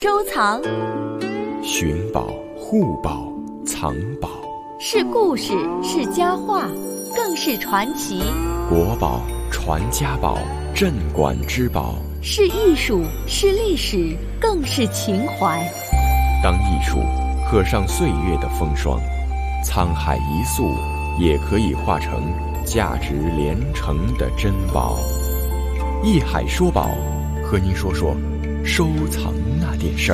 收藏、 寻宝、护宝、藏宝， 是故事，是佳话，更是传奇。 国宝、传家宝、镇馆之宝， 是艺术，是历史，更是情怀。 当艺术刻上岁月的风霜，沧海一粟也可以化成价值连城的珍宝。艺海说宝，和您说说收藏那点事儿。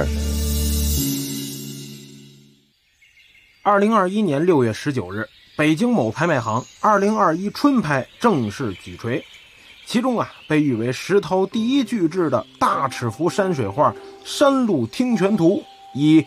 2021年6月19日，北京某拍卖行2021春拍正式举锤，其中被誉为石涛第一巨制的大尺幅山水画《山路听泉图》以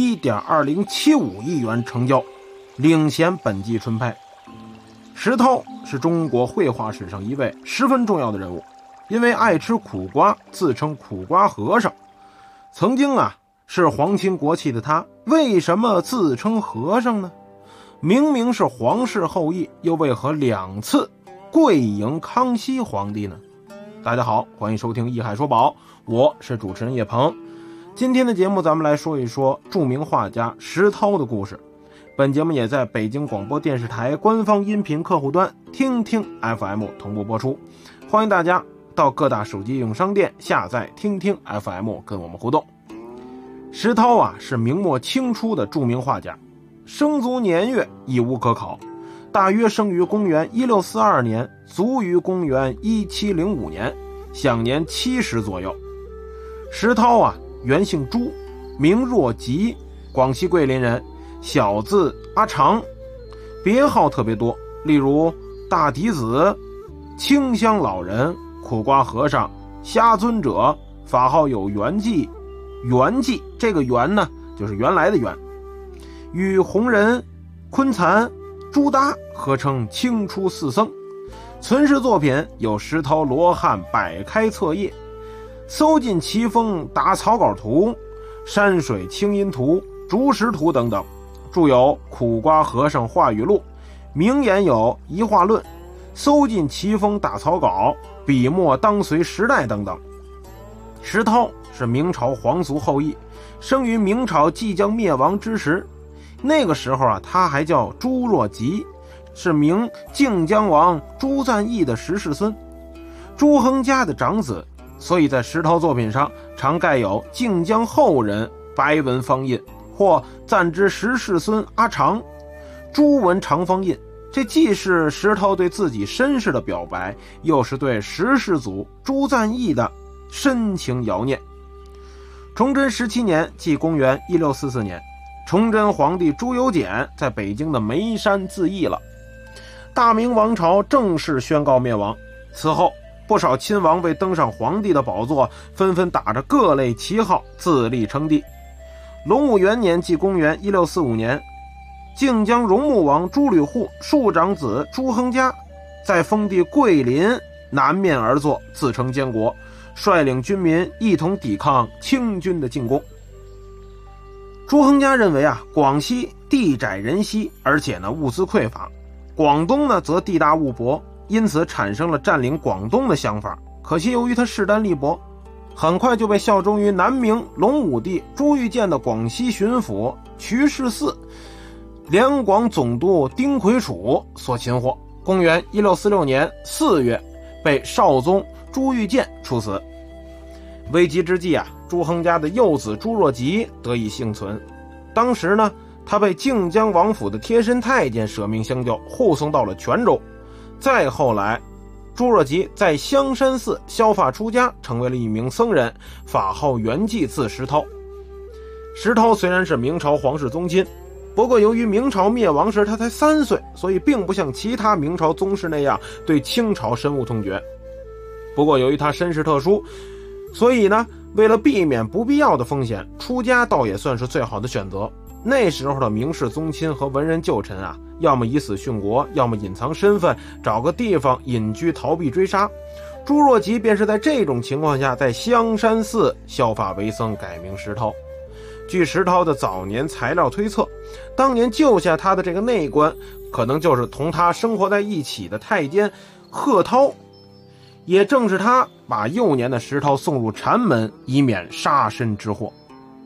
1.2075亿元成交，领衔本季春拍。石涛是中国绘画史上一位十分重要的人物，因为爱吃苦瓜，自称苦瓜和尚。曾经是皇亲国戚的他，为什么自称和尚呢？明明是皇室后裔，又为何2次跪迎康熙皇帝呢？大家好，欢迎收听艺海说宝，我是主持人叶鹏。今天的节目咱们来说一说著名画家石涛的故事。本节目也在北京广播电视台官方音频客户端听听 FM 同步播出，欢迎大家到各大手机应用商店下载听听 FM 跟我们互动。石涛是明末清初的著名画家，生卒年月亦无可考，大约生于公元1642年，卒于公元1705年，享年70左右。石涛原姓朱，名若吉，广西桂林人，小字阿长，别号特别多，例如大嫡子、清香老人、苦瓜和尚、虾尊者，法号有圆寂。圆寂这个圆呢，就是原来的圆，与弘仁、昆残、朱耷合称清初4僧。存世作品有石涛罗汉百开册页、搜尽奇峰打草稿图、山水清音图、竹石图等等，著有苦瓜和尚话语录，名言有一画论、搜尽奇峰打草稿、笔墨当随时代等等。石涛是明朝皇族后裔，生于明朝即将灭亡之时。那个时候他还叫朱若吉，是明靖江王朱赞义的10世孙，朱亨家的长子，所以在石涛作品上常盖有靖江后人白文方印，或赞之10世孙阿长，朱文长方印。这既是石涛对自己身世的表白，又是对10世祖朱赞义的深情遥念。崇祯17年，即公元1644年，崇祯皇帝朱由检在北京的眉山自缢了，大明王朝正式宣告灭亡。此后，不少亲王为登上皇帝的宝座，纷纷打着各类旗号自立称帝。隆武元年，即公元1645年，靖江荣穆王朱吕护庶长子朱亨嘉在封地桂林南面而坐，自称监国，率领军民一同抵抗清军的进攻。朱亨嘉认为广西地窄人稀，而且物资匮乏，广东则地大物博，因此产生了占领广东的想法。可惜由于他势单力薄，很快就被效忠于南明隆武帝朱玉建的广西巡抚瞿世嗣、两广总督丁魁楚所擒获。公元1646年4月，被少宗朱玉建处死。危急之际朱亨嘉的幼子朱若吉得以幸存。当时他被靖江王府的贴身太监舍命相救，护送到了泉州。再后来，朱若吉在香山寺削发出家，成为了一名僧人，法号圆寂，字石涛。石涛虽然是明朝皇室宗亲，不过由于明朝灭亡时他才3岁，所以并不像其他明朝宗室那样对清朝深恶痛绝。不过由于他身世特殊，所以为了避免不必要的风险，出家倒也算是最好的选择。那时候的明氏宗亲和文人旧臣要么以死殉国，要么隐藏身份，找个地方隐居逃避追杀。朱若吉便是在这种情况下在香山寺削发为僧，改名石涛。据石涛的早年材料推测，当年救下他的这个内官，可能就是同他生活在一起的太监贺涛。也正是他把幼年的石涛送入禅门，以免杀身之祸。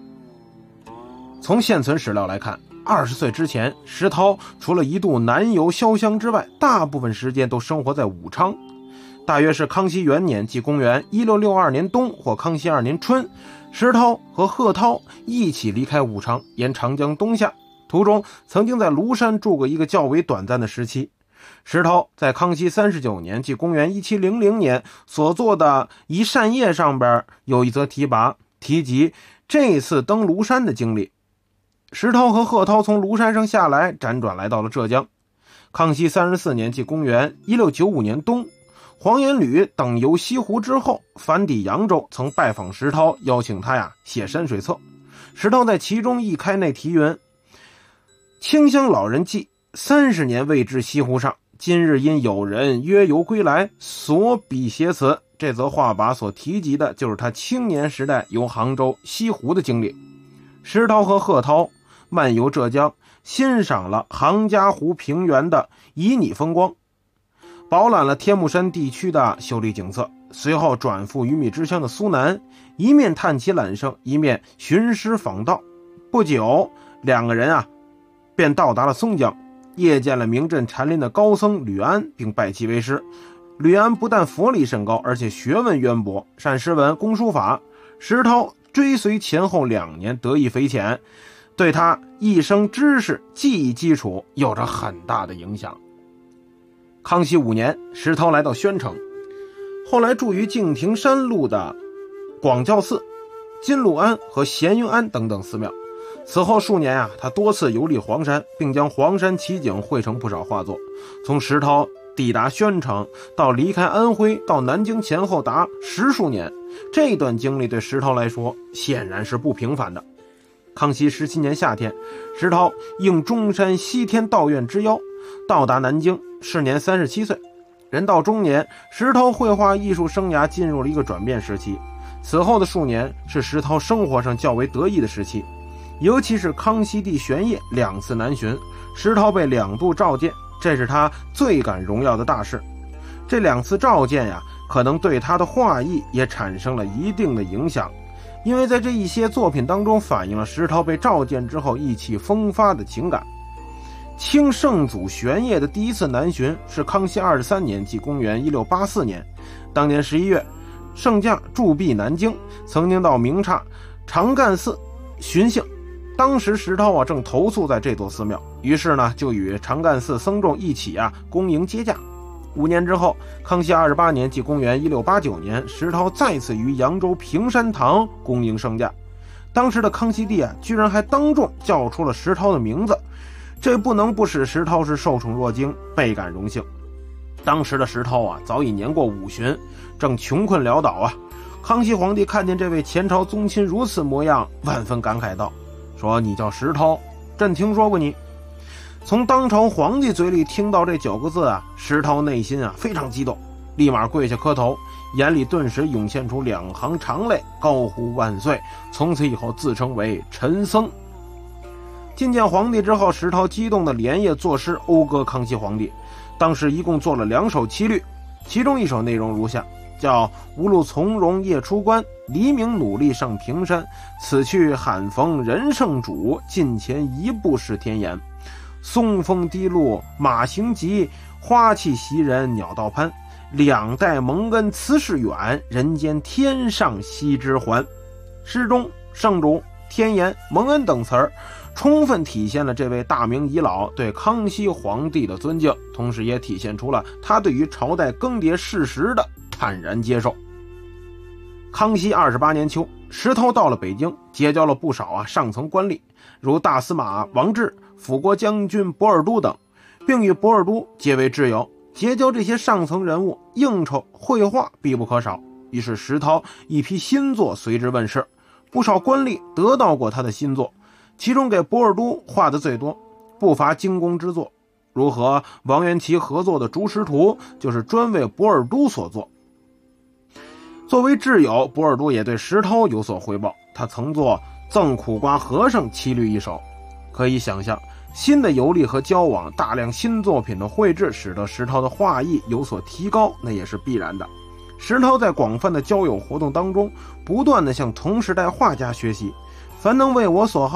从现存史料来看，20岁之前，石涛除了一度南游潇湘之外，大部分时间都生活在武昌。大约是康熙元年，即公元1662年冬或康熙2年春，石涛和贺涛一起离开武昌，沿长江东下，途中曾经在庐山住过一个较为短暂的时期。石涛在康熙39年，即公元1700年所做的一扇页上边有一则题跋，提及这次登庐山的经历。石涛和贺涛从庐山上下来，辗转来到了浙江。康熙34年，即公元1695年冬，黄延履等游西湖之后，返抵扬州，曾拜访石涛，邀请他写山水册。石涛在其中一开内题云：清乡老人记，30年未至西湖上，今日因有人约游归来，所笔写此。这则话跋所提及的就是他青年时代游杭州西湖的经历。石涛和贺涛漫游浙江，欣赏了杭嘉湖平原的旖旎风光，饱览了天目山地区的秀丽景色，随后转赴鱼米之乡的苏南，一面探其揽胜，一面寻师访道。不久，两个人便到达了松江，谒见了名震禅林的高僧吕安，并拜其为师。吕安不但佛力甚高，而且学问渊博，善诗文，工书法。石涛追随前后2年，得益匪浅，对他一生知识技艺基础有着很大的影响。康熙5年，石涛来到宣城，后来住于敬亭山路的广教寺、金鹿庵和咸云庵等等寺庙。此后数年他多次游历黄山，并将黄山奇景绘成不少画作。从石涛抵达宣城到离开安徽到南京前后达10数年，这段经历对石涛来说显然是不平凡的。康熙17年夏天，石涛应中山西天道院之邀，到达南京，时年37岁。人到中年，石涛绘画艺术生涯进入了一个转变时期。此后的数年是石涛生活上较为得意的时期，尤其是康熙帝玄烨2次南巡，石涛被2度召见，这是他最感荣耀的大事。这2次召见可能对他的画艺也产生了一定的影响，因为在这一些作品当中反映了石涛被召见之后意气风发的情感。清圣祖玄烨的第1次南巡是康熙23年，即公元1684年。当年11月，圣驾驻跸南京，曾经到明刹长干寺巡幸。当时石涛正投宿在这座寺庙，于是就与长干寺僧众一起恭迎接驾。5年之后，康熙28年，即公元1689年，石涛再次于扬州平山堂恭迎圣驾。当时的康熙帝居然还当众叫出了石涛的名字，这不能不使石涛是受宠若惊，倍感荣幸。当时的石涛早已年过50旬，正穷困潦倒康熙皇帝看见这位前朝宗亲如此模样，万分感慨道：说你叫石涛，朕听说过你。从当朝皇帝嘴里听到这9个字石涛内心非常激动，立马跪下磕头，眼里顿时涌现出2行长泪，高呼万岁，从此以后自称为陈僧。觐见皇帝之后，石涛激动的连夜作诗讴歌康熙皇帝。当时一共做了2首七律，其中一首内容如下，叫无路从容夜出关，黎明努力上平山，此去罕逢人圣主，近前一步是天颜。松风低路马行急，花气袭人鸟道攀，两代蒙恩辞世远，人间天上惜之还。诗中圣主、天颜、蒙恩等词儿充分体现了这位大明遗老对康熙皇帝的尊敬，同时也体现出了他对于朝代更迭事实的坦然接受。康熙28年秋，石涛到了北京，结交了不少上层官吏，如大司马王志、辅国将军博尔都等，并与博尔都结为挚友。结交这些上层人物，应酬绘画必不可少，于是石涛一批新作随之问世，不少官吏得到过他的新作，其中给博尔都画的最多，不乏精工之作，如和王元祁合作的竹石图就是专为博尔都所作。作为挚友，博尔都也对石涛有所回报，他曾作赠苦瓜和尚七律一首。可以想象，新的游历和交往，大量新作品的绘制，使得石涛的画艺有所提高，那也是必然的。石涛在广泛的交友活动当中，不断地向同时代画家学习，凡能为我所好，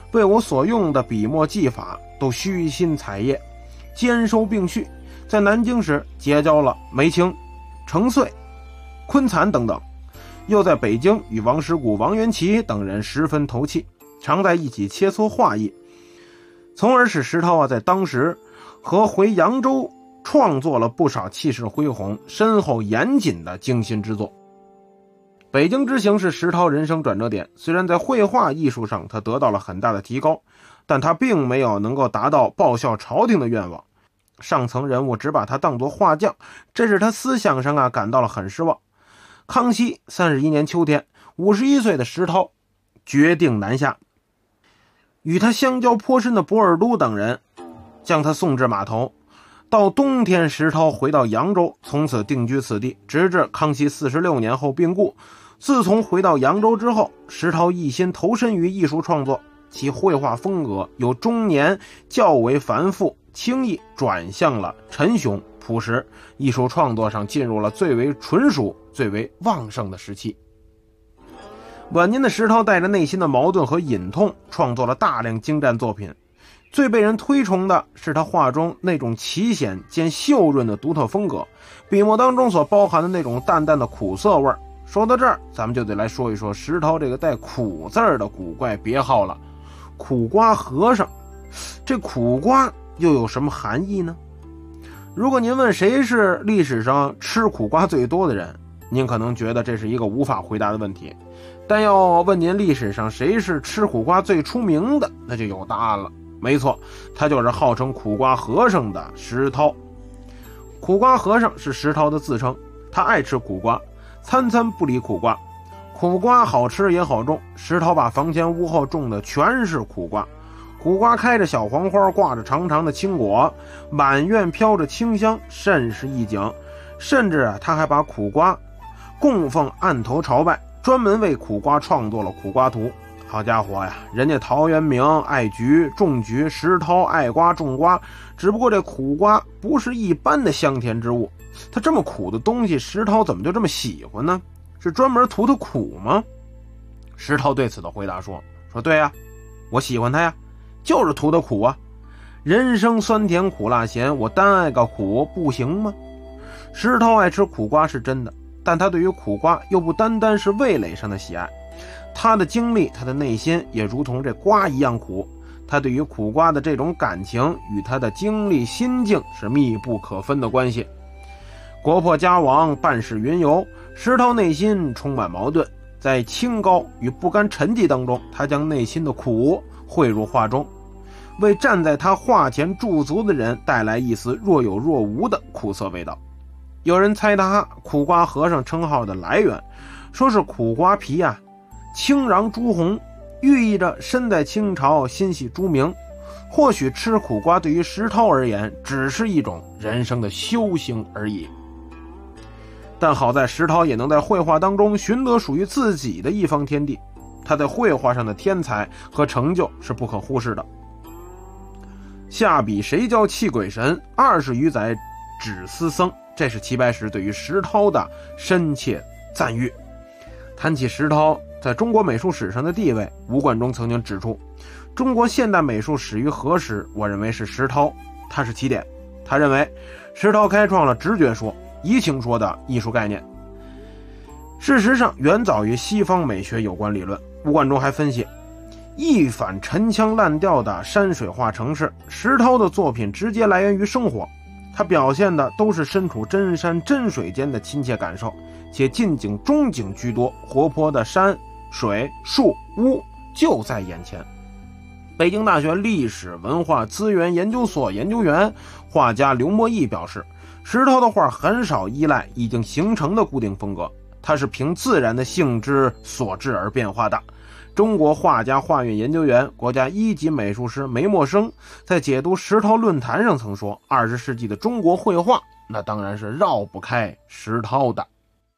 为我所用的笔墨技法都虚心采业，兼收并蓄。在南京时结交了梅清、程遂、昆蚕等等，又在北京与王实谷、王元祁等人十分投契，常在一起切磋画艺，从而使石涛在当时和回扬州创作了不少气势恢宏、深厚严谨的精心之作。北京之行是石涛人生转折点，虽然在绘画艺术上他得到了很大的提高，但他并没有能够达到报效朝廷的愿望。上层人物只把他当作画匠，这使他思想上感到了很失望。康熙31年秋天，51岁的石涛决定南下，与他相交颇深的博尔都等人将他送至码头。到冬天，石涛回到扬州，从此定居此地，直至康熙46年后病故。自从回到扬州之后，石涛一心投身于艺术创作，其绘画风格由中年较为繁复轻易转向了沉雄朴实，艺术创作上进入了最为纯熟、最为旺盛的时期。晚年的石涛带着内心的矛盾和隐痛，创作了大量精湛作品。最被人推崇的是他画中那种奇险兼秀润的独特风格，笔墨当中所包含的那种淡淡的苦涩味。说到这儿，咱们就得来说一说石涛这个带苦字的古怪别号了，苦瓜和尚。这苦瓜又有什么含义呢？如果您问谁是历史上吃苦瓜最多的人，您可能觉得这是一个无法回答的问题，但要问您历史上谁是吃苦瓜最出名的，那就有答案了。没错，他就是号称苦瓜和尚的石涛。苦瓜和尚是石涛的自称，他爱吃苦瓜，餐餐不离苦瓜。苦瓜好吃也好种，石涛把房前屋后种的全是苦瓜。苦瓜开着小黄花，挂着长长的青果，满院飘着清香，甚是一景。甚至他还把苦瓜供奉案头朝拜，专门为苦瓜创作了苦瓜图。好家伙呀，人家陶渊明爱菊种菊，石涛爱瓜种瓜，只不过这苦瓜不是一般的香甜之物，他这么苦的东西，石涛怎么就这么喜欢呢？是专门图他苦吗？石涛对此的回答说对呀，我喜欢他呀，就是图他苦啊。人生酸甜苦辣咸，我单爱个苦不行吗？石涛爱吃苦瓜是真的，但他对于苦瓜又不单单是味蕾上的喜爱，他的经历，他的内心也如同这瓜一样苦。他对于苦瓜的这种感情与他的经历心境是密不可分的关系。国破家亡，半世云游，石涛内心充满矛盾，在清高与不甘沉寂当中，他将内心的苦汇入画中，为站在他画前驻足的人带来一丝若有若无的苦涩味道。有人猜他苦瓜和尚称号的来源，说是苦瓜皮清瓤朱红，寓意着身在清朝心系朱明。或许吃苦瓜对于石涛而言只是一种人生的修行而已。但好在石涛也能在绘画当中寻得属于自己的一方天地，他在绘画上的天才和成就是不可忽视的。下笔谁教泣鬼神，20余载只思僧，这是齐白石对于石涛的深切赞誉。谈起石涛在中国美术史上的地位，吴冠中曾经指出，中国现代美术始于何时？我认为是石涛，他是起点。他认为石涛开创了直觉说、移情说的艺术概念，事实上远早于西方美学有关理论。吴冠中还分析，一反陈腔滥调的山水画城市，石涛的作品直接来源于生活，他表现的都是身处真山真水间的亲切感受，且近景中景居多，活泼的山水树屋就在眼前。北京大学历史文化资源研究所研究员画家刘墨义表示，石涛的画很少依赖已经形成的固定风格，它是凭自然的性质所致而变化的。中国画家画院研究员、国家1级美术师梅默生在解读石涛论坛上曾说，20世纪的中国绘画那当然是绕不开石涛的。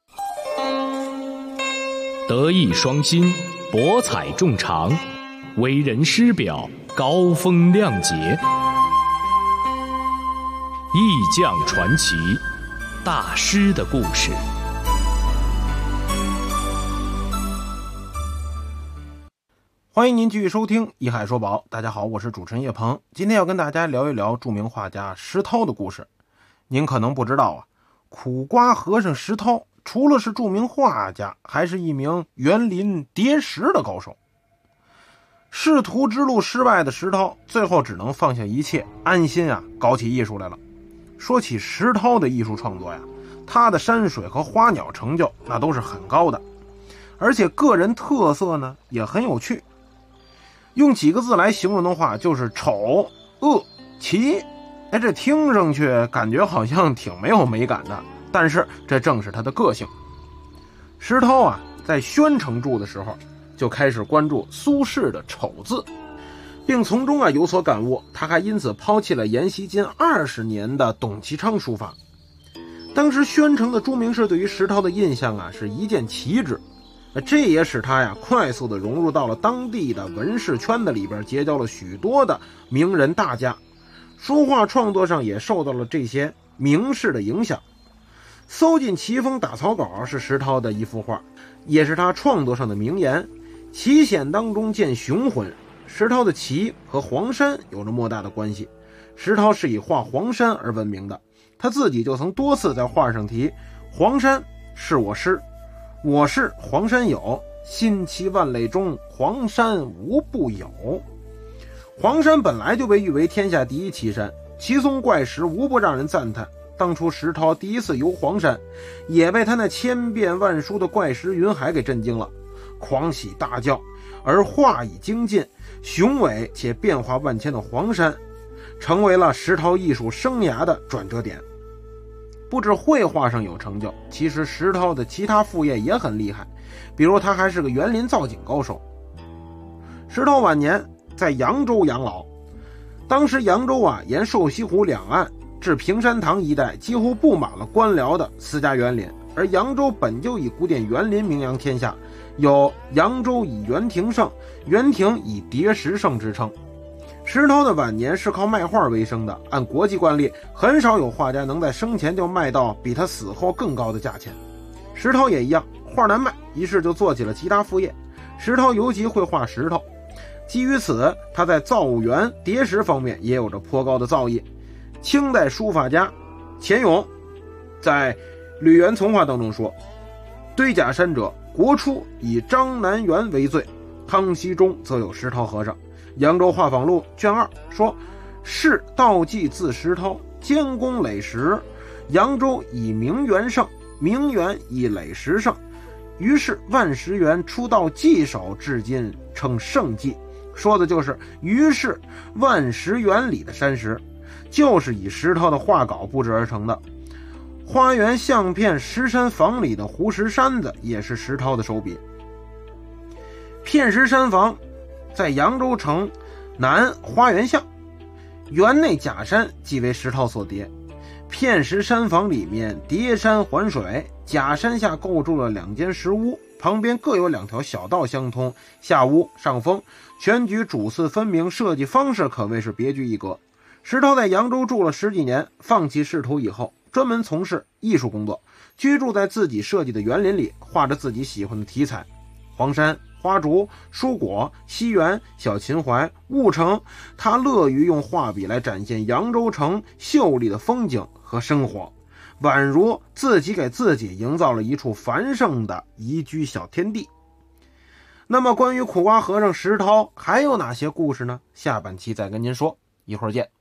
德艺双馨，博采众长，为人师表，高风亮节，艺匠传奇，大师的故事。 欢迎您继续收听《一海说宝》，大家好，我是主持人叶鹏。今天要跟大家聊一聊著名画家石涛的故事。您可能不知道啊，苦瓜和尚石涛除了是著名画家，还是一名园林叠石的高手。仕途之路失败的石涛，最后只能放下一切，安心搞起艺术来了。说起石涛的艺术创作他的山水和花鸟成就那都是很高的，而且个人特色呢也很有趣。用几个字来形容的话，就是丑、恶、奇。这听上去感觉好像挺没有美感的，但是这正是他的个性。石涛在宣城住的时候，就开始关注苏轼的丑字，并从中有所感悟。他还因此抛弃了沿袭近20年的董其昌书法。当时宣城的朱名士对于石涛的印象是一见奇之，这也使他快速地融入到了当地的文士圈子里边，结交了许多的名人大家。书画创作上也受到了这些名士的影响。搜尽奇峰打草稿是石涛的一幅画，也是他创作上的名言。奇险当中见雄浑，石涛的奇和黄山有着莫大的关系。石涛是以画黄山而闻名的，他自己就曾多次在画上提黄山是我师，我是黄山友，新奇万类中黄山无不有。黄山本来就被誉为天下第一奇山，奇松怪石无不让人赞叹。当初石涛第一次游黄山，也被他那千变万殊的怪石云海给震惊了，狂喜大叫。而画已精进，雄伟且变化万千的黄山成为了石涛艺术生涯的转折点。不止绘画上有成就，其实石涛的其他副业也很厉害，比如他还是个园林造景高手。石涛晚年在扬州养老，当时扬州沿瘦西湖两岸至平山堂一带几乎布满了官僚的私家园林，而扬州本就以古典园林名扬天下，有扬州以园亭盛，园亭以叠石盛之称。石涛的晚年是靠卖画为生的，按国际惯例，很少有画家能在生前就卖到比他死后更高的价钱。石涛也一样，画难卖，于是就做起了其他副业。石涛尤其会画石头，基于此，他在造物园叠石方面也有着颇高的造诣。清代书法家钱永在《吕园从话》当中说：堆假山者，国初以张南园为最，康熙中则有石涛和尚。扬州画舫录卷2说：是道济自石涛，监工垒石，扬州以名园盛，名园以垒石盛，于是万石园出道济首，至今称盛济。说的就是于是万石园里的山石就是以石涛的画稿布置而成的。花园相片石山坊里的湖石山子也是石涛的手笔。片石山坊在扬州城南花园巷，园内假山即为石涛所叠。片石山坊里面叠山环水，假山下构筑了2间石屋，旁边各有2条小道相通，下屋上峰，全局主次分明，设计方式可谓是别具一格。石涛在扬州住了10几年，放弃仕途以后，专门从事艺术工作，居住在自己设计的园林里，画着自己喜欢的题材，黄山、花竹、蔬果、西园、小秦淮、婺城。他乐于用画笔来展现扬州城秀丽的风景和生活，宛如自己给自己营造了一处繁盛的宜居小天地。那么关于苦瓜和尚石涛还有哪些故事呢？下半期再跟您说，一会儿见。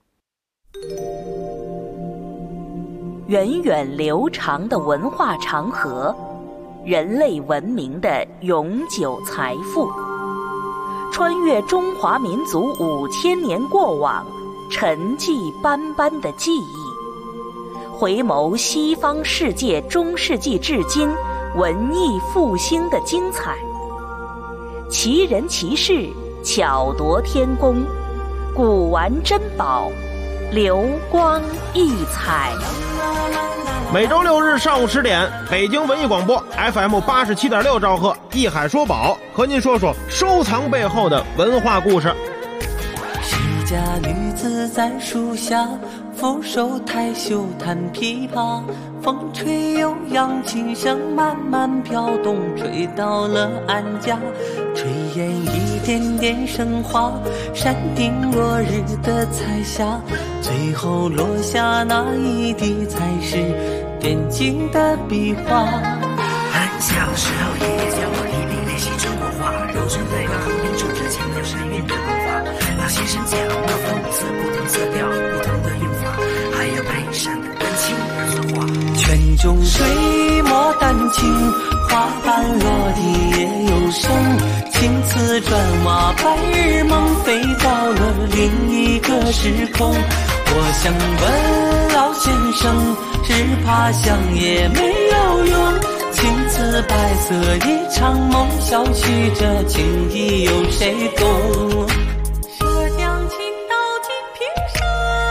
源远流长的文化长河，人类文明的永久财富，穿越中华民族5000年过往，沉寂斑斑的记忆，回眸西方世界中世纪至今文艺复兴的精彩，奇人奇事，巧夺天工，古玩珍宝，流光溢彩。 每周6日上午10点，北京文艺广播 FM 87.6兆赫，一海说宝和您说说收藏背后的文化故事。 是家女子在树下俯首抬袖弹琵琶，风吹悠扬，琴声慢慢飘动，吹到了安家。炊烟一点点升华，山顶落日的彩霞，最后落下那一滴才是点睛的笔画。 很小时候，爷爷教我一笔练习中国话，揉成对白后面种着强调声韵的文法。老先生讲了讽刺不同色调、不同的用法，还要配上丹青而作画。 泉中水墨丹青，花瓣落地也有声。青瓷砖瓦，白日梦飞到了另一个时空。我想问老先生，只怕想也没有用。青瓷白色一场梦，消去这情意有谁懂？涉江情到金瓶山，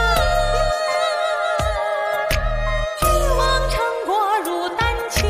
一往成果如丹青。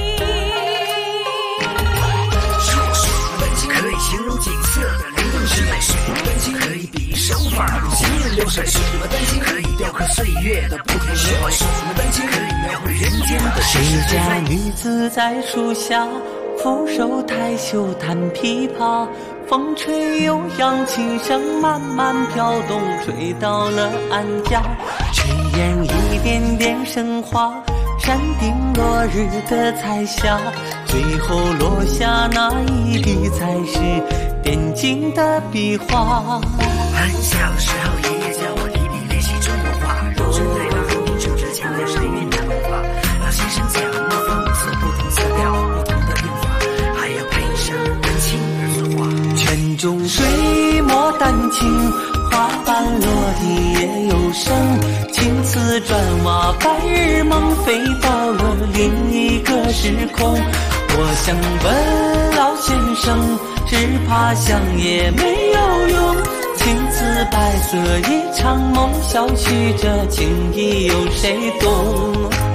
水墨丹青可以形容景色的流动时代，水墨丹青可以比手法如行云流水，水墨丹青可以雕刻岁月的不停轮回，水墨丹青可以描绘人间的谁家女子在树下，俯首抬袖弹琵琶，风吹悠扬，琴声慢慢飘动，吹到了安家。炊烟一点点升华，山顶落日的彩霞，最后落下那一滴才是点睛的笔画。 很小时候，爷爷教我一笔练习中国话，揉成对白后面种着强调声韵的文法。老先生讲了讽刺不同色调、不同的用法，还要配上丹青而作画。 泉中水墨丹青，花瓣落地也有声。青瓷砖瓦，白日梦飞到了另一个时空。我想问老先生，只怕想也没有用。青瓷白色一场梦，消去这情意有谁懂？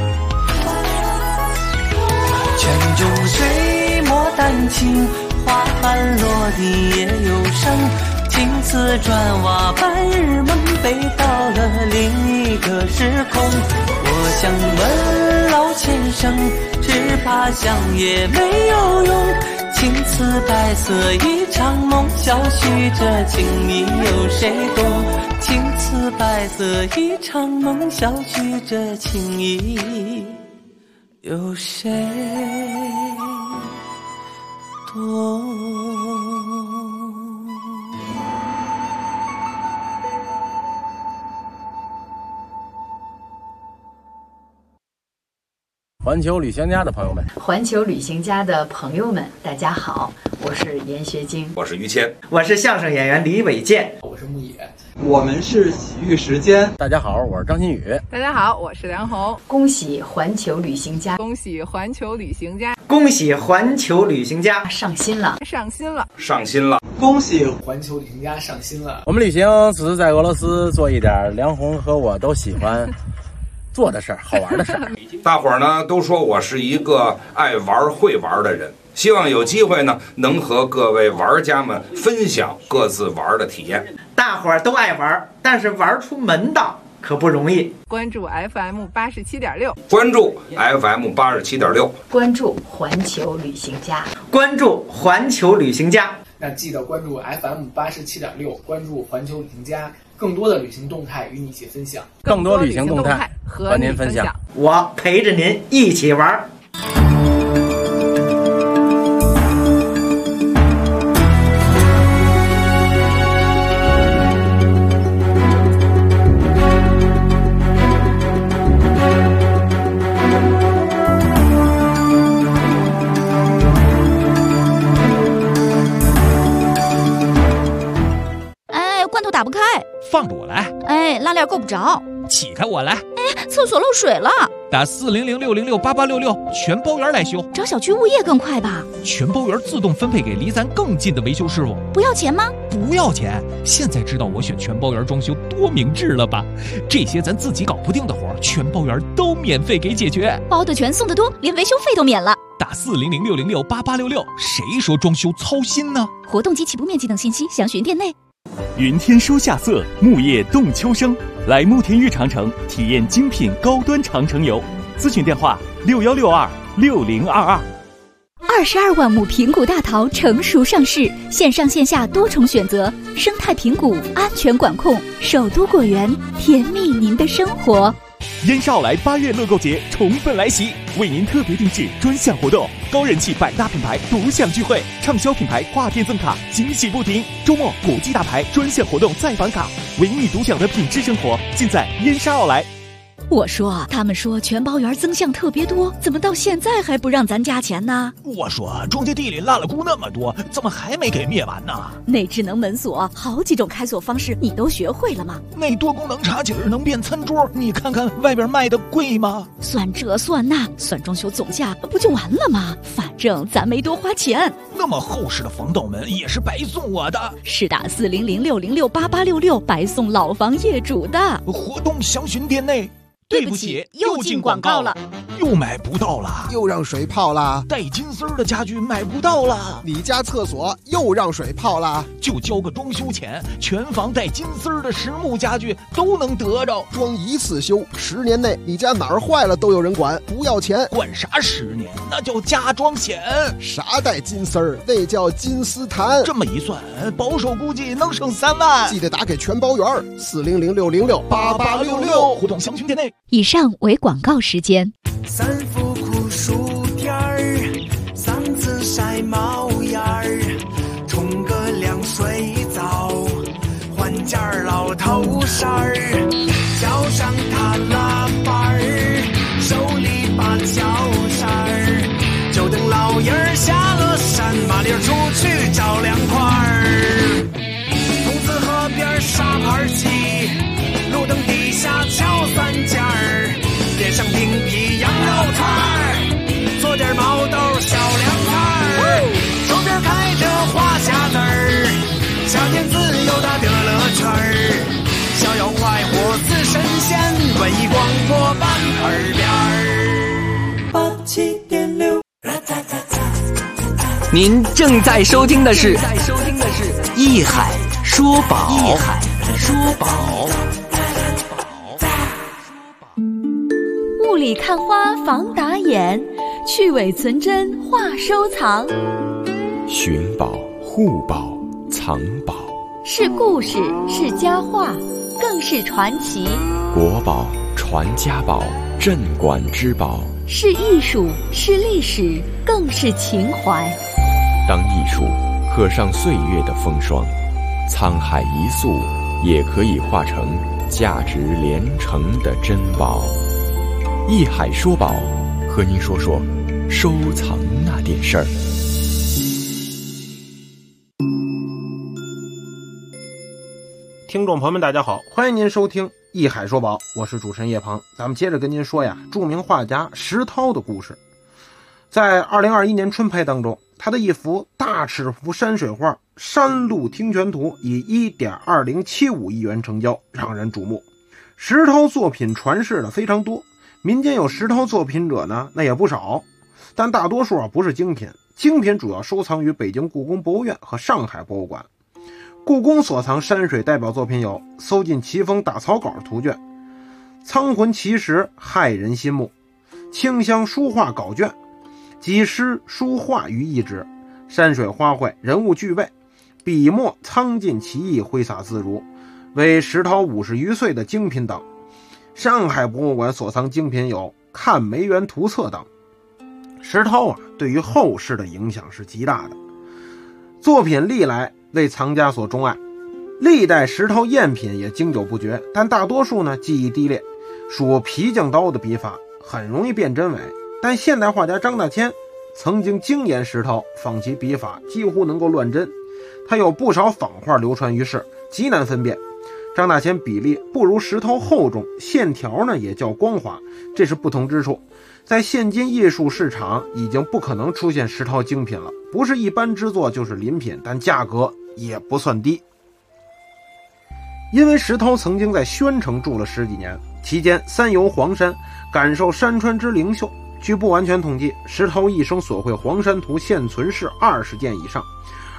泉中水墨丹青，花瓣落地也有声。青瓷砖瓦，白日梦飞到了另一个时空。我想问老先生，只怕想也没有用。青瓷白色一场梦，消去这情意有谁懂？青瓷白色一场梦，消去这情意有谁懂？ 环球旅行家的朋友们， 环球旅行家的朋友们，大家好，我是严学晶， 我是于谦， 我是相声演员李伟健， 我是牧野， 我们是洗浴时间。 大家好，我是张馨予， 大家好，我是梁红。 恭喜环球旅行家， 恭喜环球旅行家， 恭喜环球旅行家上新了， 上新了， 上新了， 恭喜环球旅行家上新了。 我们旅行此次在俄罗斯做一点梁红和我都喜欢做的事儿，好玩的事儿。 大伙儿呢都说我是一个爱玩会玩的人，希望有机会呢能和各位玩家们分享各自玩的体验。 大伙儿都爱玩，但是玩出门道可不容易。 关注 FM87.6， 关注 FM87.6， 关注环球旅行家， 关注环球旅行家。 那记得关注 FM87.6，关注环球旅行家，更多的旅行动态与你一起分享， 更多旅行动态和您分享， 我陪着您一起玩。 打不开， 放着我来。 哎，拉链够不着， 起开我来。 哎，厕所漏水了， 打400-606-8866，全包圆来修。 找小区物业更快吧？ 全包圆自动分配给离咱更近的维修师傅。 不要钱吗？ 不要钱。现在知道我选全包圆装修多明智了吧？这些咱自己搞不定的活，全包圆都免费给解决， 包的全，送的多，连维修费都免了。 打400-606-8866，谁说装修操心呢？ 活动及起步面积等信息详询店内。 云天收夏色，木叶动秋生。来慕田峪长城体验精品高端长城游，咨询电话61626022。 22万亩平谷大桃成熟上市，线上线下多重选择，生态平谷，安全管控，首都果园，甜蜜您的生活。 燕莎奥莱8月乐购节宠粉来袭，为您特别定制专项活动，高人气百大品牌独享聚会，畅销品牌跨店赠卡，惊喜不停。周末国际大牌专项活动再返卡，唯你独享的品质生活，尽在燕莎奥莱。 我说，他们说全包园增项特别多，怎么到现在还不让咱加钱呢？ 我说，中介地里烂了菇那么多，怎么还没给灭完呢？ 那智能门锁好几种开锁方式，你都学会了吗？ 那多功能茶几能变餐桌，你看看外边卖的贵吗？ 算这算那，算装修总价不就完了吗？反正咱没多花钱。 那么厚实的防盗门也是白送我的。 是打40060688866白送老房业主的。 活动详询店内。 对不起，又进广告了， 又买不到了， 又让水泡了， 带金丝的家具买不到了， 你家厕所又让水泡了， 就交个装修钱，全房带金丝的实木家具都能得着， 装一次修，10年内你家哪儿坏了都有人管，不要钱。 管啥10年？那叫加装险。 啥带金丝儿？那叫金丝檀。 这么一算，保守估计能省3万。 记得打给全包园，40060688866， 活动详询店内。 以上为广告时间。 3伏酷暑天儿，3次晒毛眼儿，冲个凉水澡，换件老头衫儿，脚上踏拉板儿，手里把小扇儿，就等老爷儿下了山，麻溜出去找凉快儿。公子河边沙盘棋，路灯底下敲3件儿，点上冰皮羊肉串儿，做点毛豆小凉菜儿，手边开着花匣子儿，夏天自由的得乐圈儿，逍遥快活似神仙，文艺广播版耳边儿。87.6， 您正在收听的是艺海说宝。艺海说宝。 雾里看花防打眼，去伪存真话收藏。 寻宝、护宝、藏宝， 是故事，是佳话，更是传奇。 国宝、传家宝、镇馆之宝， 是艺术，是历史，更是情怀。 当艺术刻上岁月的风霜，沧海一粟也可以化成价值连城的珍宝。艺海说宝，和您说说收藏那点事儿。 听众朋友们大家好，欢迎您收听艺海说宝，我是主持人叶鹏。咱们接着跟您说呀，著名画家石涛的故事。在2021年春拍当中，他的一幅大尺幅山水画《山路听泉图》以 1.2075 亿元成交，让人瞩目。石涛作品传世的非常多，民间有石涛作品者呢，那也不少，但大多数不是精品，精品主要收藏于北京故宫博物院和上海博物馆。故宫所藏山水代表作品有搜尽奇峰大草稿图卷、苍魂奇石骇人心目、清香书画稿卷、几诗书画于一纸、山水花卉人物俱备，笔墨苍劲奇异，挥洒自如，为石涛50余岁的精品等。上海博物馆所藏精品有看梅园图册等。石涛对于后世的影响是极大的，作品历来为藏家所钟爱，历代石涛赝品也经久不绝，但大多数呢技艺低劣，属皮匠刀的笔法，很容易辨真伪。但现代画家张大千曾经精研石涛，仿其笔法几乎能够乱真，他有不少仿画流传于世，极难分辨。张大千比例不如石涛厚重，线条呢也较光滑，这是不同之处。在现今艺术市场已经不可能出现石涛精品了，不是一般之作就是临品，但价格也不算低。因为石涛曾经在宣城住了10几年，期间3游黄山，感受山川之灵秀。据不完全统计，石涛一生所绘黄山图现存是20件以上，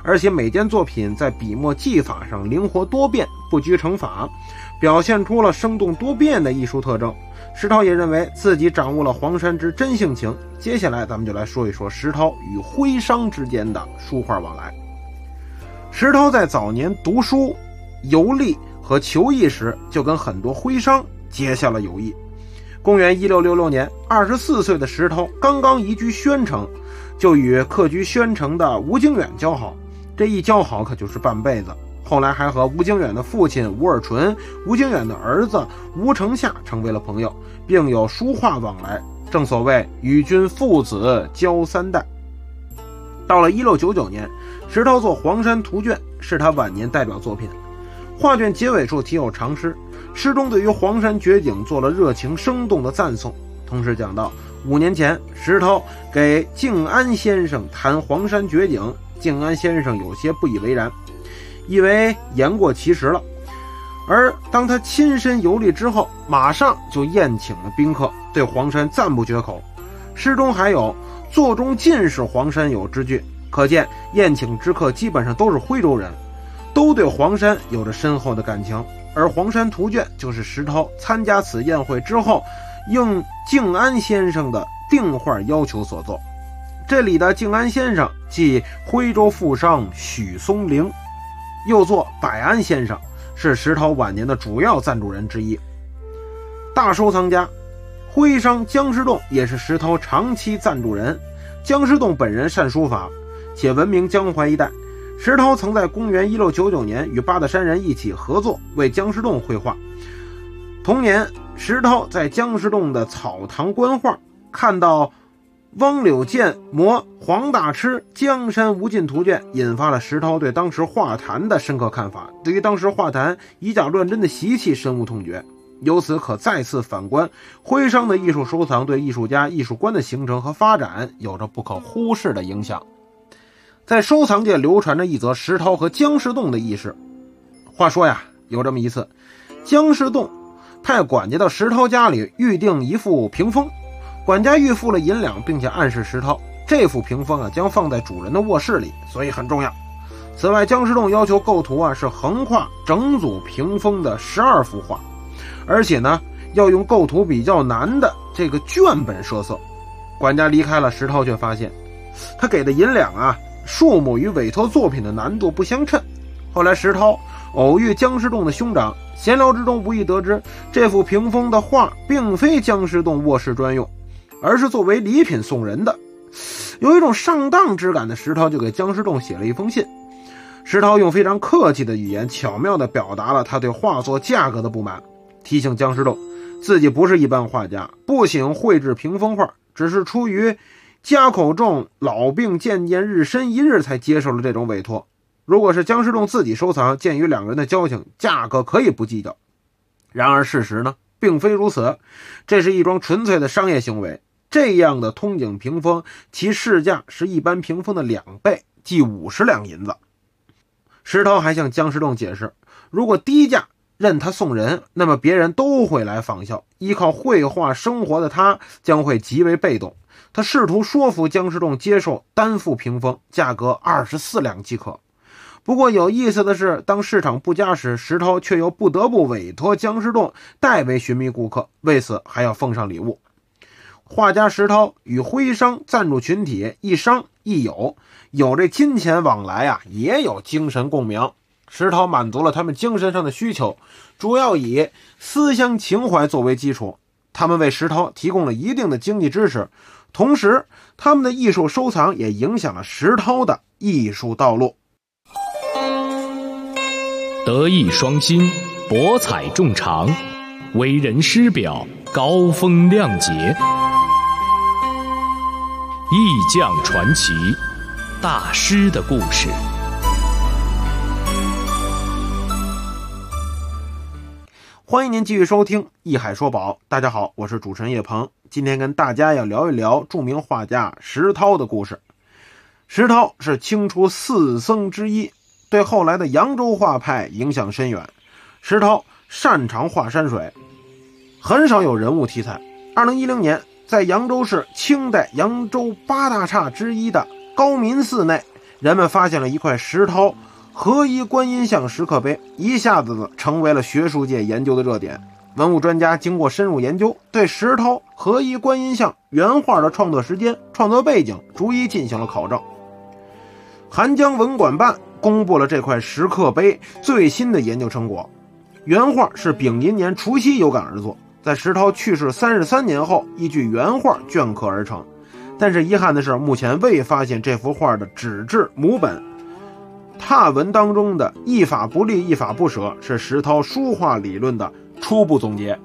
而且每件作品在笔墨技法上灵活多变，不拘成法，表现出了生动多变的艺术特征。石涛也认为自己掌握了黄山之真性情。接下来咱们就来说一说石涛与徽商之间的书画往来。石涛在早年读书、游历和求艺时，就跟很多徽商结下了友谊。公元1666年，24岁的石涛刚刚移居宣城，就与客居宣城的吴经远交好。这一交好可就是半辈子。后来还和吴经远的父亲吴尔纯、吴经远的儿子吴承夏成为了朋友，并有书画往来。正所谓与君父子交3代。到了1699年，石涛作《黄山图卷》是他晚年代表作品。画卷结尾处题有长诗，诗中对于黄山绝景做了热情生动的赞颂，同时讲到5年前石涛给敬安先生谈黄山绝景，敬安先生有些不以为然，以为言过其实了。而当他亲身游历之后，马上就宴请了宾客，对黄山赞不绝口。诗中还有座中尽是黄山友之句，可见宴请之客基本上都是徽州人，都对黄山有着深厚的感情。而《黄山图卷》就是石涛参加此宴会之后应敬安先生的定画要求所作。这里的敬安先生即徽州富商许松龄，又作百安先生，是石涛晚年的主要赞助人之一。大收藏家徽商姜师洞也是石涛长期赞助人。姜师洞本人善书法，且闻名江淮一带。石涛曾在公元1699年与八大山人一起合作，为姜师洞绘画。同年，石涛在姜师洞的草堂观画，看到汪柳健摹黄大痴江山无尽图卷，引发了石涛对当时画坛的深刻看法，对于当时画坛以假乱真的习气深恶痛绝。由此可再次反观徽商的艺术收藏对艺术家艺术观的形成和发展有着不可忽视的影响。在收藏界流传着一则石涛和姜师洞的轶事。话说呀，有这么一次，姜师洞派管家到石涛家里预定一副屏风，管家预付了银两，并且暗示石涛这副屏风将放在主人的卧室里，所以很重要。此外，姜师洞要求构图是横跨整组屏风的12幅画，而且呢要用构图比较难的这个卷本设色。管家离开了，石涛却发现他给的银两数目与委托作品的难度不相称。后来石涛偶遇姜师洞的兄长，闲聊之中无意得知这幅屏风的画并非姜师洞卧室专用，而是作为礼品送人的。有一种上当之感的石涛就给姜师洞写了一封信。石涛用非常客气的语言巧妙地表达了他对画作价格的不满，提醒姜师洞自己不是一般画家，不喜欢绘制屏风画，只是出于家口重，老病渐渐日深一日才接受了这种委托。如果是姜师洞自己收藏，鉴于两个人的交情，价格可以不计较。然而事实呢并非如此，这是一桩纯粹的商业行为。这样的通景屏风，其市价是一般屏风的2倍，即50两银子。石涛还向姜师洞解释，如果低价任他送人，那么别人都会来仿效，依靠绘画生活的他将会极为被动。他试图说服姜师洞接受单副屏风，价格24两即可。不过有意思的是，当市场不佳时，石涛却又不得不委托姜师洞代为寻觅顾客，为此还要奉上礼物。画家石涛与徽商赞助群体一商一友，有这金钱往来也有精神共鸣。石涛满足了他们精神上的需求，主要以思乡情怀作为基础。他们为石涛提供了一定的经济支持，同时他们的艺术收藏也影响了石涛的艺术道路。 德艺双馨，博采众长，为人师表，高风亮节，艺匠传奇，大师的故事。 欢迎您继续收听《艺海说宝》。大家好，我是主持人叶鹏，今天跟大家要聊一聊著名画家石涛的故事。石涛是清初4僧之一，对后来的扬州画派影响深远。石涛擅长画山水，很少有人物题材。2010年，在扬州市清代扬州8大刹之一的高民寺内， 人们发现了一块石涛合一观音像石刻碑，一下子成为了学术界研究的热点。文物专家经过深入研究，对石涛合一观音像原画的创作时间、创作背景逐一进行了考证。韩江文管办公布了这块石刻碑最新的研究成果。原画是丙寅年除夕有感而作，在石涛去世33年后，依据原画镌刻而成。但是遗憾的是，目前未发现这幅画的纸质母本。拓文当中的一法不立，一法不舍是石涛书画理论的初步总结。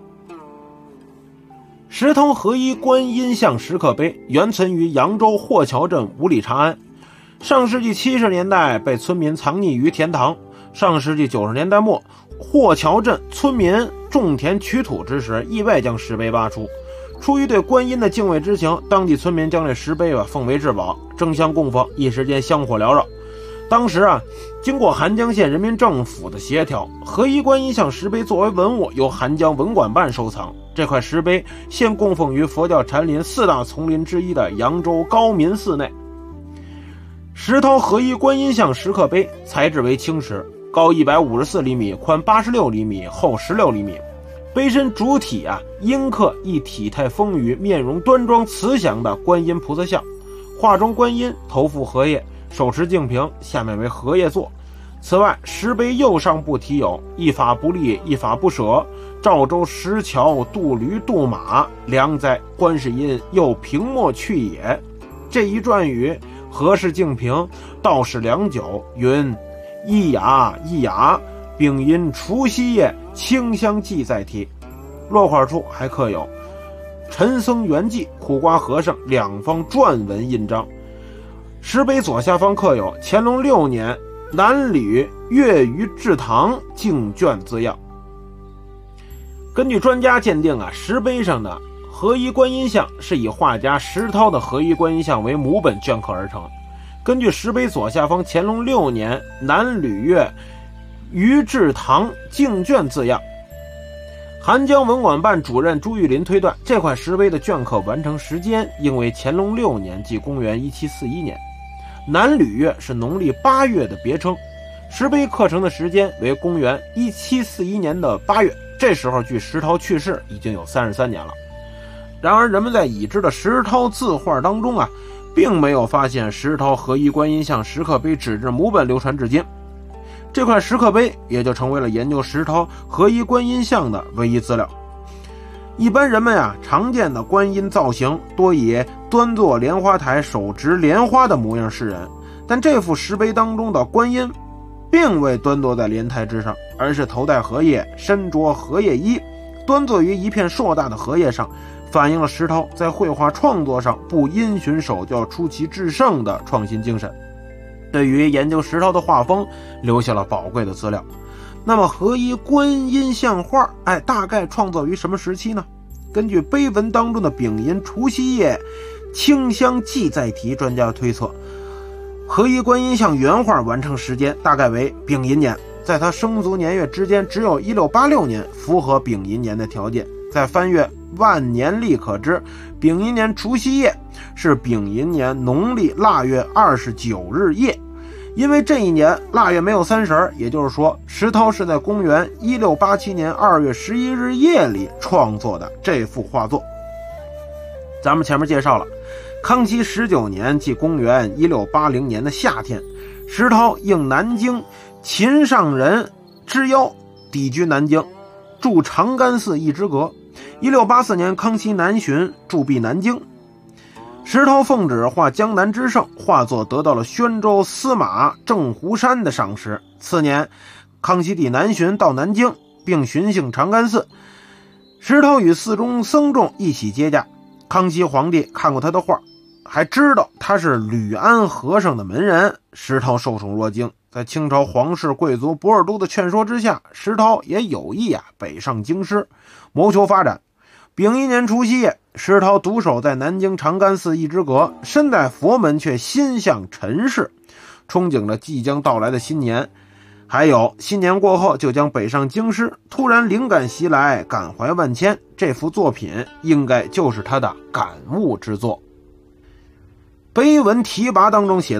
石涛合一观音像石刻碑原存于扬州霍桥镇五里长安，上世纪70年代被村民藏匿于田塘，上世纪90年代末，霍桥镇村民种田取土之时，意外将石碑挖出。出于对观音的敬畏之情，当地村民将这石碑奉为至宝，争相供奉，一时间香火缭绕。当时经过韩江县人民政府的协调，合一观音像石碑作为文物由韩江文管办收藏。这块石碑现供奉于佛教禅林4大丛林之一的扬州高明寺内。石涛合一观音像石刻碑材质为青石，高154厘米，宽86厘米，厚16厘米。碑身主体阴刻一体态丰腴、面容端庄慈祥的观音菩萨像，画中观音头覆荷叶，手持净瓶，下面为荷叶座。此外，石碑右上部题有一法不立，一法不舍，赵州石桥渡驴渡马，良哉观世音又平莫去也。这一馔语何氏净瓶，道士良久，云一雅一雅，丙寅除夕夜，清香记在题。落款处还刻有陈僧圆寂、苦瓜和尚两方篆文印章。石碑左下方刻有乾隆6年南吕月余制堂净卷字样。根据专家鉴定石碑上的合一观音像是以画家石涛的合一观音像为母本镌刻而成。根据石碑左下方乾隆6年南吕月余制堂净卷字样，韩江文管办主任朱玉林推断，这块石碑的镌刻完成时间应为乾隆6年，即公元1741年。南吕月是农历8月的别称，石碑刻成的时间为公元1741年的8月，这时候距石涛去世已经有33年了。然而人们在已知的石涛字画当中并没有发现石涛合一观音像石刻碑纸质母本流传至今，这块石刻碑也就成为了研究石涛合一观音像的唯一资料。一般人们常见的观音造型多以端坐莲花台手执莲花的模样示人，但这幅石碑当中的观音并未端坐在莲台之上，而是头戴荷叶，身着荷叶衣，端坐于一片硕大的荷叶上，反映了石涛在绘画创作上不因循手教、出奇制胜的创新精神，对于研究石涛的画风留下了宝贵的资料。那么合一观音像画大概创作于什么时期呢？根据碑文当中的丙寅除夕夜清香记在题，专家推测合一观音像原画完成时间大概为丙寅年，在他生卒年月之间只有1686年符合丙寅年的条件。再翻阅万年历可知，丙寅年除夕夜是丙寅年农历腊月29日夜。因为这一年腊月没有30，也就是说石涛是在公元1687年2月11日夜里创作的这幅画作。咱们前面介绍了康熙19年，即公元1680年的夏天，石涛应南京秦上人之邀抵居南京，驻长干寺一支阁。1684年康熙南巡，驻跸南京。石涛奉旨画江南之胜，画作得到了宣州司马郑湖山的赏识。次年康熙帝南巡到南京，并巡幸长干寺，石涛与寺中僧众一起接驾。康熙皇帝看过他的画，还知道他是吕安和尚的门人，石涛受宠若惊。在清朝皇室贵族博尔都的劝说之下，石涛也有意北上京师，谋求发展。丙寅年除夕夜，石涛独守在南京长干寺一支阁，身在佛门却心向尘世，憧憬着即将到来的新年，还有新年过后就将北上京师。突然灵感袭来，感怀万千，这幅作品应该就是他的感悟之作。碑文题跋当中写道：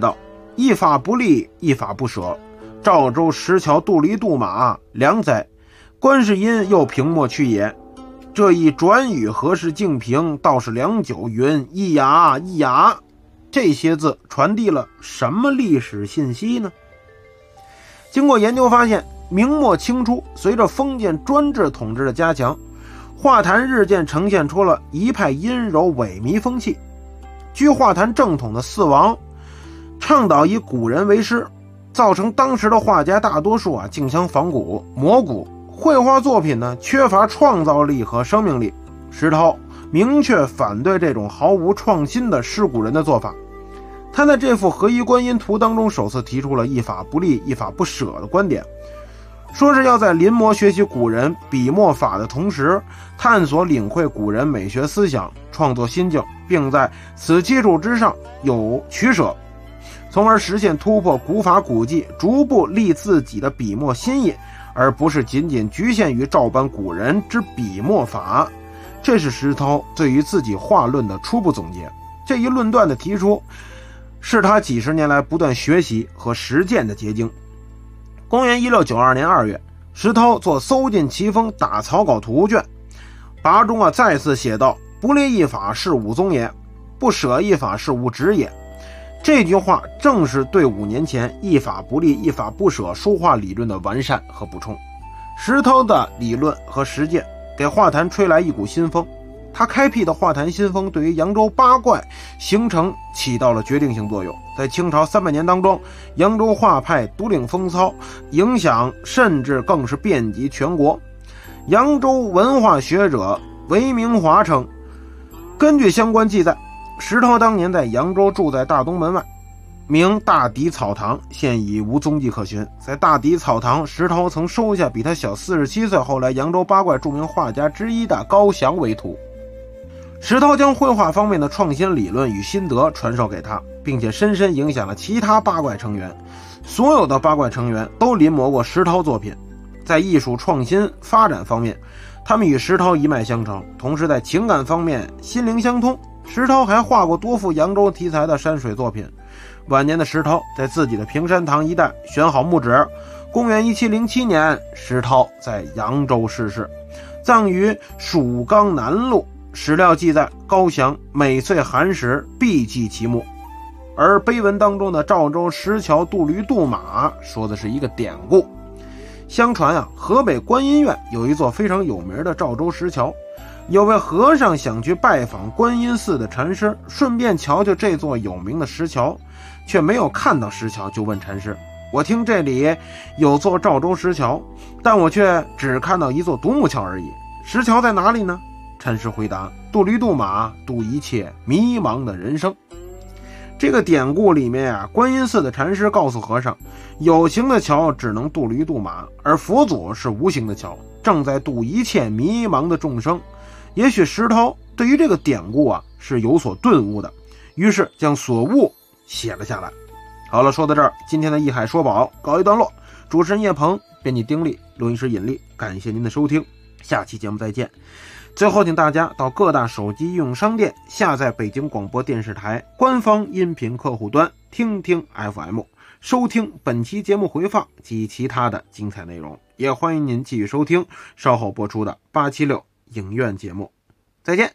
一法不立，一法不舍，赵州石桥杜离杜马，良哉！观世音又平莫去也。这一转语何时竟平？道是良久云，一牙一牙。这些字传递了什么历史信息呢？经过研究发现，明末清初随着封建专制统治的加强，画坛日渐呈现出了一派阴柔萎靡风气。据画坛正统的四王倡导以古人为师，造成当时的画家大多数竞相仿古模古，绘画作品呢缺乏创造力和生命力。石涛明确反对这种毫无创新的师古人的做法。他在这幅合一观音图当中首次提出了一法不立一法不舍的观点，说是要在临摹学习古人笔墨法的同时，探索领会古人美学思想，创作心境，并在此基础之上有取舍，从而实现突破古法古迹，逐步立自己的笔墨新意，而不是仅仅局限于照搬古人之笔墨法。这是石涛对于自己画论的初步总结。这一论断的提出，是他几十年来不断学习和实践的结晶。公元1692年2月，石涛做搜尽奇风打草稿图卷，跋中再次写道：不立一法是吾宗也，不舍一法是吾职也。这句话正是对5年前一法不立一法不舍书画理论的完善和补充。石涛的理论和实践给画坛吹来一股新风，他开辟的画坛新风对于扬州八怪形成起到了决定性作用。在清朝300年当中，扬州画派独领风骚，影响甚至更是遍及全国。扬州文化学者韦明华称，根据相关记载，石涛当年在扬州住在大东门外，名大抵草堂，现已无踪迹可寻。在大抵草堂，石涛曾收下比他小47岁，后来扬州八怪著名画家之一的高翔为徒。石涛将绘画方面的创新理论与心得传授给他，并且深深影响了其他八怪成员。所有的八怪成员都临摹过石涛作品。在艺术创新发展方面，他们与石涛一脉相承，同时在情感方面心灵相通。石涛还画过多幅扬州题材的山水作品。晚年的石涛在自己的平山堂一带选好墓址。公元1707年，石涛在扬州逝世，葬于蜀冈南路。史料记载，高翔每岁寒食必祭其墓。而碑文当中的赵州石桥杜驴杜马说的是一个典故。相传河北观音院有一座非常有名的赵州石桥，有位和尚想去拜访观音寺的禅师，顺便瞧瞧这座有名的石桥，却没有看到石桥，就问禅师：我听这里有座赵州石桥，但我却只看到一座独木桥而已，石桥在哪里呢？禅师回答：渡驴渡马，渡一切迷茫的人生。这个典故里面观音寺的禅师告诉和尚，有形的桥只能渡驴渡马，而佛祖是无形的桥，正在渡一切迷茫的众生。也许石涛对于这个典故是有所顿悟的，于是将所悟写了下来。好了，说到这儿，今天的艺海说宝告一段落。主持人叶鹏，编辑丁力，录音师尹力，感谢您的收听，下期节目再见。最后请大家到各大手机应用商店下载北京广播电视台官方音频客户端听听 FM， 收听本期节目回放及其他的精彩内容。也欢迎您继续收听稍后播出的876影院节目。再见。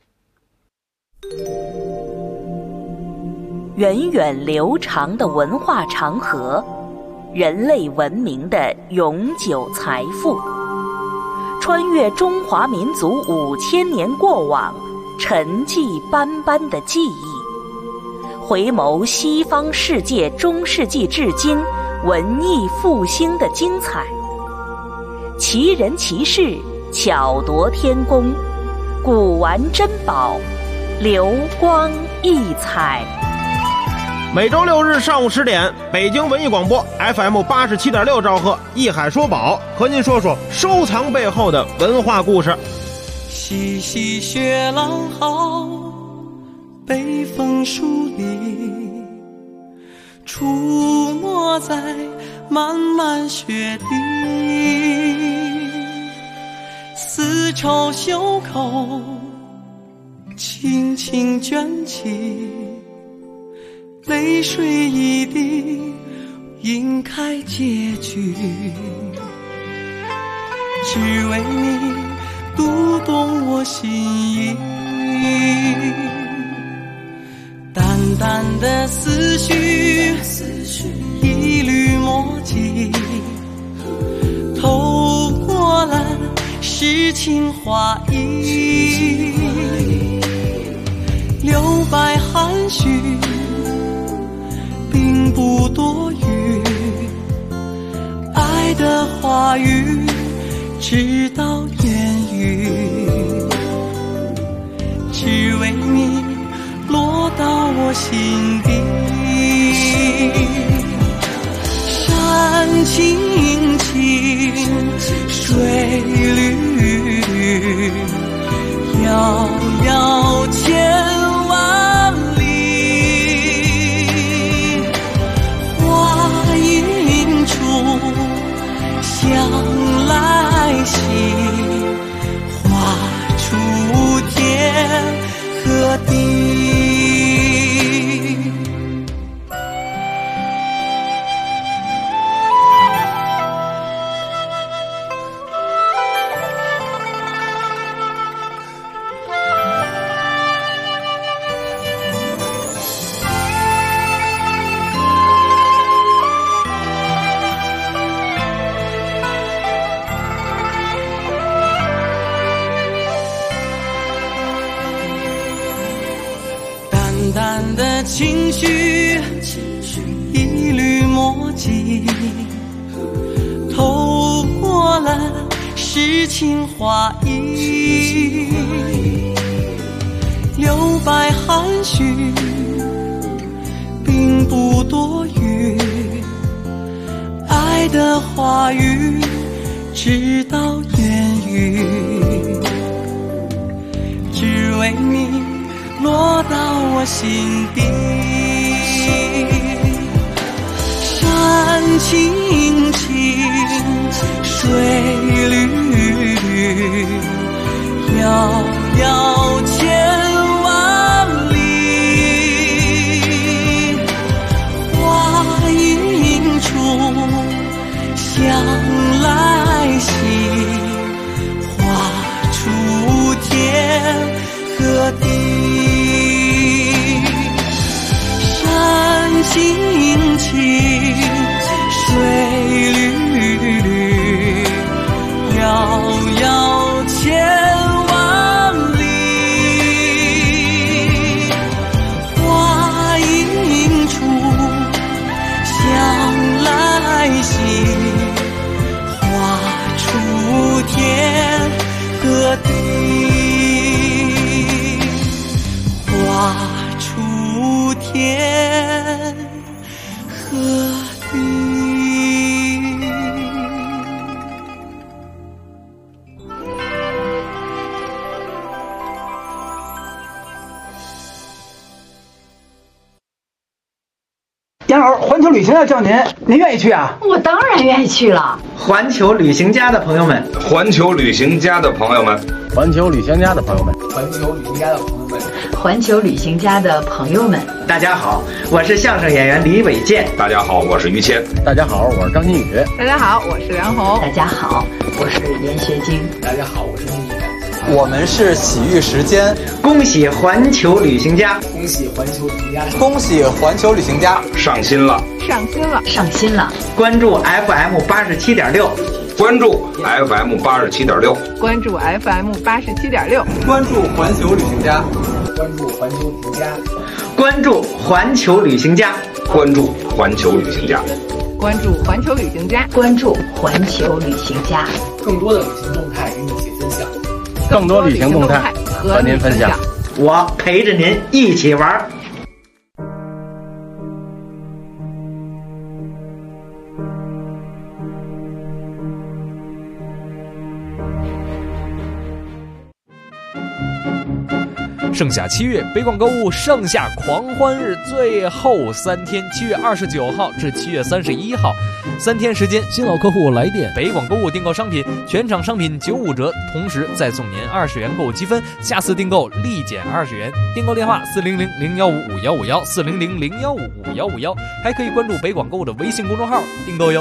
源远流长的文化长河，人类文明的永久财富，穿越中华民族5000年过往，沉寂斑斑的记忆，回眸西方世界中世纪至今文艺复兴的精彩，奇人奇事，巧夺天工，古玩珍宝，流光溢彩。 每周6日上午10点，北京文艺广播 FM 87.6兆赫，艺海说宝和您说说收藏背后的文化故事。 细细雪浪号，北风疏离，出没在漫漫雪地，丝绸袖口轻轻卷起， 泪水一滴晕开结局，只为你读懂我心意。淡淡的思绪，一缕墨迹，透过了诗情画意，留白含蓄，并不多余。爱的话语，直到言语，只为你落到我心底。山青青，水绿绿，遥遥千万里。花影处，想来兮，画出天和地。淡淡的情绪，一缕墨迹，透过了诗情画意，留白含蓄，并不多余。爱的话语，直到言语，只为你落到我心底。山青青，水绿绿，遥遥千万里。花影处，想来兮，画出天和地。山青青，水绿绿，遥遥千万里。花影处，想来兮，画出天和地，画出天和地。 杨老师，环球旅行要叫您愿意去啊？ 我当然愿意去了。 环球旅行家的朋友们， 环球旅行家的朋友们， 环球旅行家的朋友们， 环球旅行家的朋友们， 环球旅行家的朋友们， 大家好，我是相声演员李伟健。 大家好，我是于谦。 大家好，我是张馨予。 大家好，我是梁红。 大家好，我是严学晶。 大家好，我是孟野。 我们是喜遇时间， 恭喜环球旅行家， 恭喜环球旅行家， 恭喜环球旅行家上新了， 上新了， 上新了！ 关注 FM 87.6， 关注 FM 87.6， 关注 FM 87.6， 关注环球旅行家， 关注环球旅行家， 关注环球旅行家， 关注环球旅行家， 关注环球旅行家， 关注环球旅行家， 更多的旅行动态与你一起分享。 更多旅行动态和您分享， 我陪着您一起玩。 盛夏7月，北广购物盛夏狂欢日最后3天，7月29号至7月31号， 3天时间， 新老客户来电， 北广购物订购商品，全场商品95折，同时再送您20元购物积分，下次订购立减20元。订购电话400-015-5151，400-015-5151，还可以关注北广购物的微信公众号订购哟。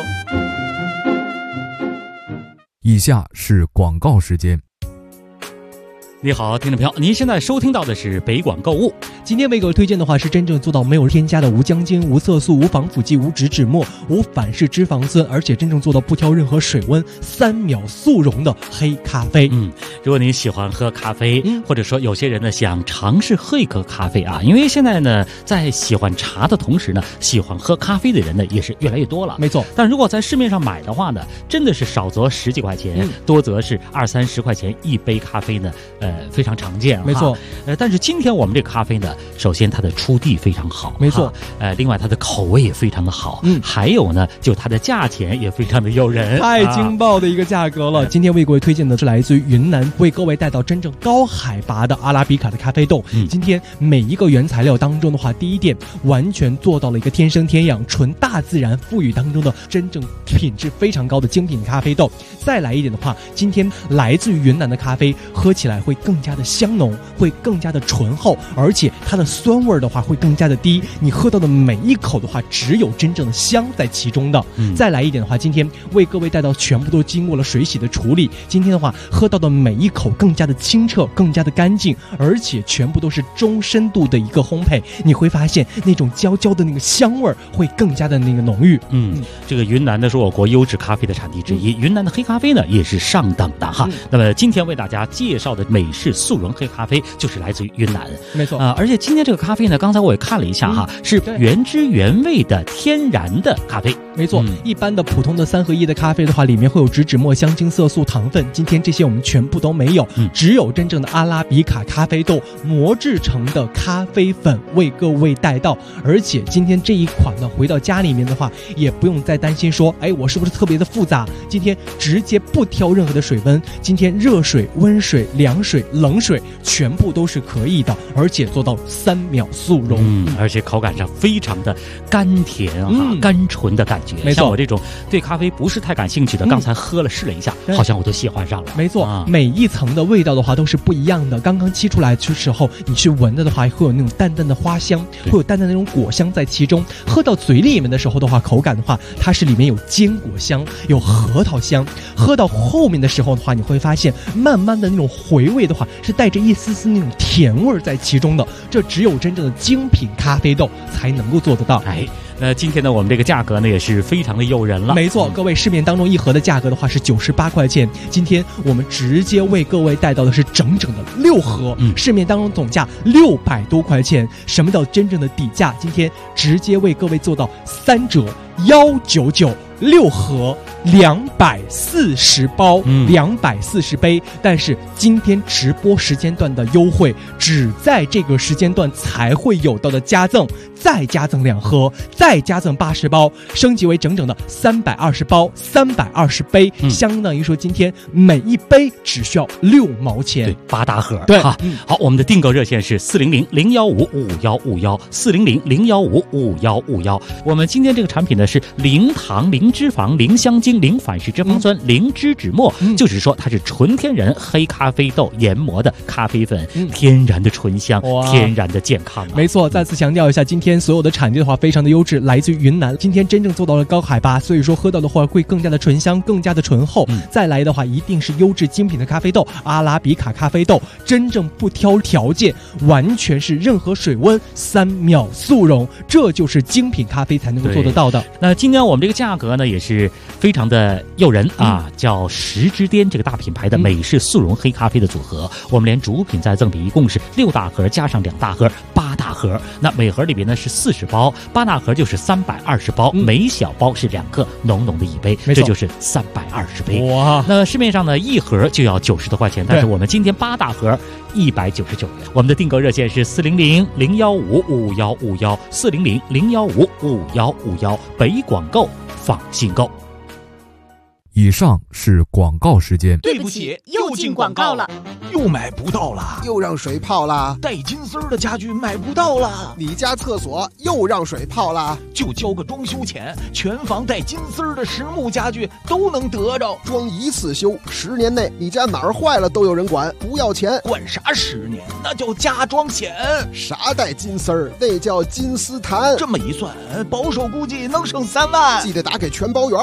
以下是广告时间。 你好，听众朋友，您现在收听到的是北广购物。 今天为各位推荐的话是真正做到没有添加的无姜精、无色素、无防腐剂、无植脂末、无反式脂肪酸，而且真正做到不挑任何水温，3秒速溶的黑咖啡。 如果您喜欢喝咖啡，或者说有些人呢想尝试喝一口咖啡啊，因为现在呢在喜欢茶的同时呢，喜欢喝咖啡的人呢也是越来越多了。 没错， 但如果在市面上买的话呢，真的是少则10几块钱，多则是20-30块钱一杯咖啡呢，非常常见。 没错， 但是今天我们这个咖啡呢，首先它的出地非常好， 没错， 另外它的口味也非常的好，还有呢，就它的价钱也非常的诱人， 太劲爆的一个价格了。今天为各位推荐的是来自于云南，为各位带到真正高海拔的阿拉比卡的咖啡豆。今天每一个原材料当中的话，第一点完全做到了一个天生天养、纯大自然赋予当中的真正品质非常高的精品咖啡豆。再来一点的话，今天来自于云南的咖啡喝起来会更加的香浓，会更加的醇厚，而且它的酸味的话会更加的低，你喝到的每一口的话只有真正的香在其中的。再来一点的话，今天为各位带到全部都经过了水洗的处理，今天的话喝到的每一口更加的清澈，更加的干净，而且全部都是中深度的一个烘焙，你会发现那种焦焦的那个香味会更加的那个浓郁。 这个云南呢是我国优质咖啡的产地之一，云南的黑咖啡呢也是上等的哈。那么今天为大家介绍的美式速溶黑咖啡就是来自于云南。 没错， 而且今天这个咖啡呢，刚才我也看了一下哈，是原汁原味的天然的咖啡。 没错，一般的普通的3合1的咖啡的话，里面会有植脂末、香精、色素、糖分，今天这些我们全部都没有，只有真正的阿拉比卡咖啡豆磨制成的咖啡粉为各位带到。而且今天这一款呢，回到家里面的话，也不用再担心说，我是不是特别的复杂？今天直接不挑任何的水温，今天热水、温水、凉水、冷水全部都是可以的，而且做到3秒速溶。 而且口感上非常的甘甜甘醇的感觉。 没错， 像我这种对咖啡不是太感兴趣的，刚才喝了试了一下，好像我都喜欢上了。 没错，每一层的味道的话都是不一样的。刚刚沏出来的时候，你去闻的话，会有那种淡淡的花香，会有淡淡的那种果香在其中。喝到嘴里面的时候的话，口感的话，它是里面有坚果香，有核桃香。喝到后面的时候的话，你会发现慢慢的那种回味的话，是带着一丝丝那种甜味在其中的。这只有真正的精品咖啡豆才能够做得到。 今天呢，我们这个价格呢也是非常的诱人了。 没错，各位，市面当中一盒的价格的话是98块钱，今天我们直接为各位带到的是整整的6盒，市面当中总价600多块钱。什么叫真正的底价？今天直接为各位做到3折，199，6盒240包，240杯。但是今天直播时间段的优惠，只在这个时间段才会有到的加赠，再加赠2盒，再加赠80包，升级为整整的320包，320杯，相当于说今天每一杯只需要6毛钱。 对，8大盒。 对， 好，我们的订购热线是400-015-5151，400-015-5151。我们今天这个产品呢是零糖、零脂肪、零香精、零反式脂肪酸、零脂脂末，就是说它是纯天然黑咖啡豆研磨的咖啡粉，天然的醇香，天然的健康。 没错，再次强调一下，今天所有的产地的话非常的优质，来自于云南。今天真正做到了高海拔，所以说喝到的话会更加的醇香，更加的醇厚。再来的话一定是优质精品的咖啡豆，阿拉比卡咖啡豆，真正不挑条件，完全是任何水温3秒速溶，这就是精品咖啡才能够做得到的。 那今天我们这个价格呢也是非常的诱人啊，叫10之巅这个大品牌的美式速溶黑咖啡的组合，我们连主品再赠比，一共是6大盒加上2大盒，8大盒。那每盒里边呢是40包，8大盒就是320包，每小包是2个浓浓的一杯，这就是320杯。 哇！ 那市面上呢一盒就要90多块钱，但是我们今天8大盒199元。我们的订购热线是400-015-5151，400-015-5151，北广购放心购。 以上是广告时间。 对不起，又进广告了，又买不到了， 又让水泡了， 带金丝儿的家具买不到了， 你家厕所又让水泡了， 就交个装修钱，全房带金丝儿的实木家具都能得着， 装一次修，10年内你家哪儿坏了都有人管，不要钱。 管啥10年？那叫加装险。 啥带金丝儿？那叫金丝檀。 这么一算，保守估计能省3万。 记得打给全包圆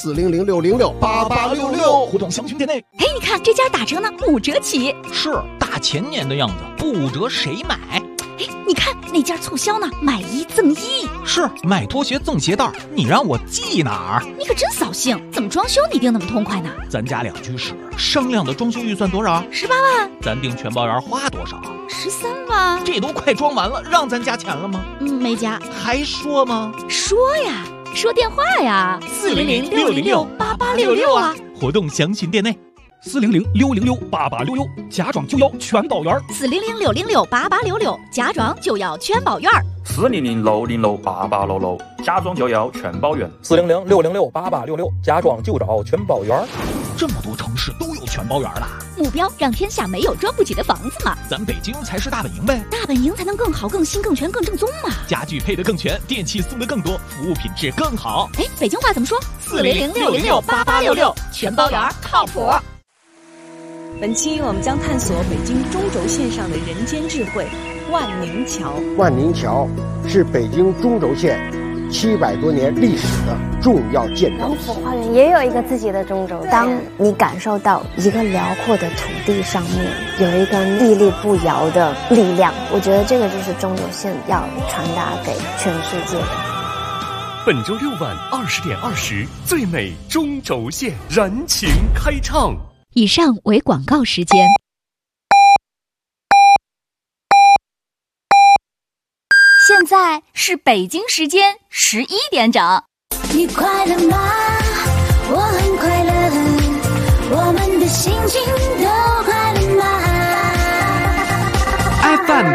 ，400-606-8866， 互动详询店内。 哎，你看这家打折呢，5折起。 是大前年的样子，不5折谁买？ 哎，你看那家促销呢，买1赠1。 是买拖鞋赠鞋带，你让我记哪儿？ 你可真扫兴，怎么装修你定那么痛快呢？ 咱家2居室，商量的装修预算多少 ？18万。 咱订全包圆花多少 ？13万。 这都快装完了，让咱加钱了吗？ 没加。 还说吗？ 说呀，说电话呀，400-606-8866啊。 活动详询店内。400-606-8866，家装就要全包圆。 400-606-8866，家装就要全包圆。 400-606-8866，家装就要全包圆。 400-606-8866，家装就找全包圆。 这么多城市都有全包圆了， 目标让天下没有装不起的房子嘛。 咱北京才是大本营呗， 大本营才能更好、更新、更全、更正宗嘛。 家具配得更全，电器送得更多，服务品质更好。 哎，北京话怎么说？400-606-8866，全包圆靠谱。 本期我们将探索北京中轴线上的人间智慧——万宁桥。 万宁桥是北京中轴线700多年历史的重要建筑。 王府花园也有一个自己的中轴线。当你感受到一个辽阔的土地上面有一个屹立不摇的力量，我觉得这个就是中轴线要传达给全世界的。 本周6晚20点20，最美中轴线燃情开唱。 以上为广告时间。现在是北京时间11点整。 你快乐吗？我很快乐，我们的心情都快乐吗 ？FM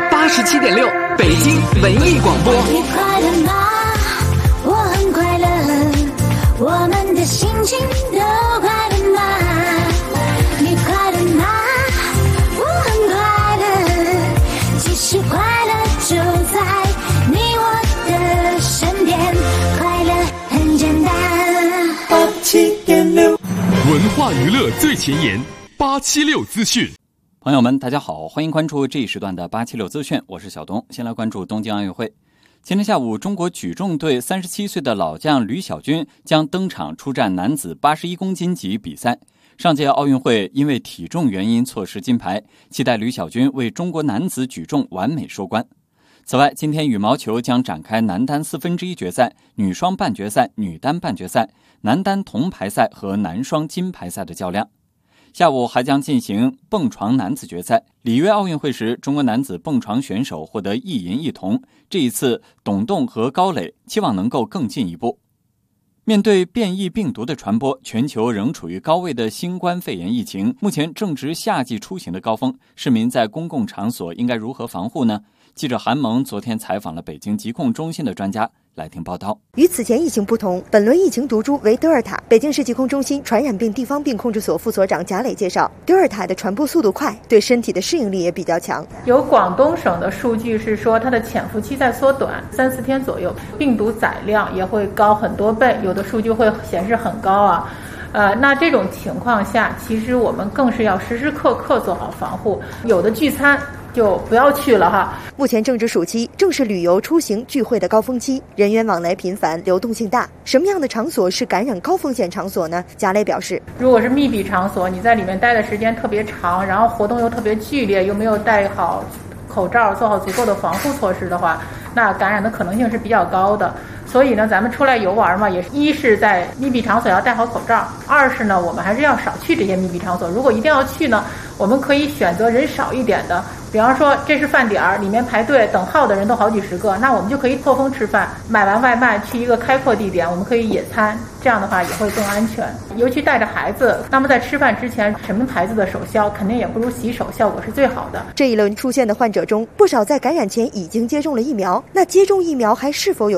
87.6，北京文艺广播。 你快乐吗？我很快乐，我们的心情都快乐吗？你快乐吗？我很快乐，其实快乐就在你我的身边，快乐很简单。87.6， 文化娱乐最前沿，876资讯。 朋友们，大家好，欢迎关注这一时段的876资讯，我是小东。先来关注东京奥运会。今天下午，中国举重队37岁的老将吕小军将登场出战男子81公斤级比赛。上届奥运会因为体重原因错失金牌，期待吕小军为中国男子举重完美收官。此外，今天羽毛球将展开男单1/4决赛、女双半决赛、女单半决赛、男单铜牌赛和男双金牌赛的较量。下午还将进行蹦床男子决赛。里约奥运会时，中国男子蹦床选手获得1银1铜，这一次董栋和高磊期望能够更进一步。面对变异病毒的传播，全球仍处于高位的新冠肺炎疫情，目前正值夏季出行的高峰，市民在公共场所应该如何防护呢？记者韩萌昨天采访了北京疾控中心的专家，来听报道。 与此前疫情不同，本轮疫情毒株为德尔塔。北京市疾控中心传染病地方病控制所副所长贾磊介绍，德尔塔的传播速度快，对身体的适应力也比较强。 有广东省的数据是说，它的潜伏期在缩短3-4天左右，病毒载量也会高很多倍，有的数据会显示很高啊。那这种情况下，其实我们更是要时时刻刻做好防护。有的聚餐就不要去了哈。 目前正值暑期，正是旅游、出行、聚会的高峰期，人员往来频繁，流动性大。什么样的场所是感染高风险场所呢？贾磊表示， 如果是密闭场所，你在里面待的时间特别长，然后活动又特别剧烈，又没有戴好口罩，做好足够的防护措施的话，那感染的可能性是比较高的。所以呢，咱们出来游玩嘛，也是一是在密闭场所要戴好口罩，二是呢，我们还是要少去这些密闭场所。如果一定要去呢，我们可以选择人少一点的，比方说这是饭点儿，里面排队等号的人都好几十个，那我们就可以错峰吃饭，买完外卖去一个开阔地点，我们可以野餐，这样的话也会更安全。尤其带着孩子，那么在吃饭之前，什么牌子的手消肯定也不如洗手效果是最好的。 这一轮出现的患者中，不少在感染前已经接种了疫苗，那接种疫苗还是否有效？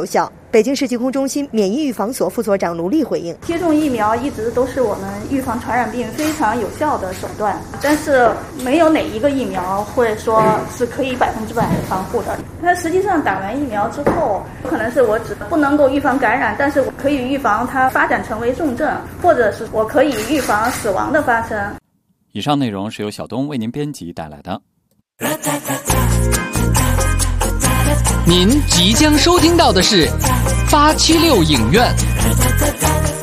北京市疾控中心免疫预防所副所长卢丽回应： 接种疫苗一直都是我们预防传染病非常有效的手段，但是没有哪一个疫苗会说是可以100%的防护的。那实际上打完疫苗之后，可能是我只不能够预防感染，但是我可以预防它发展成为重症，或者是我可以预防死亡的发生。 以上内容是由小东为您编辑带来的。 您即将收听到的是876影院。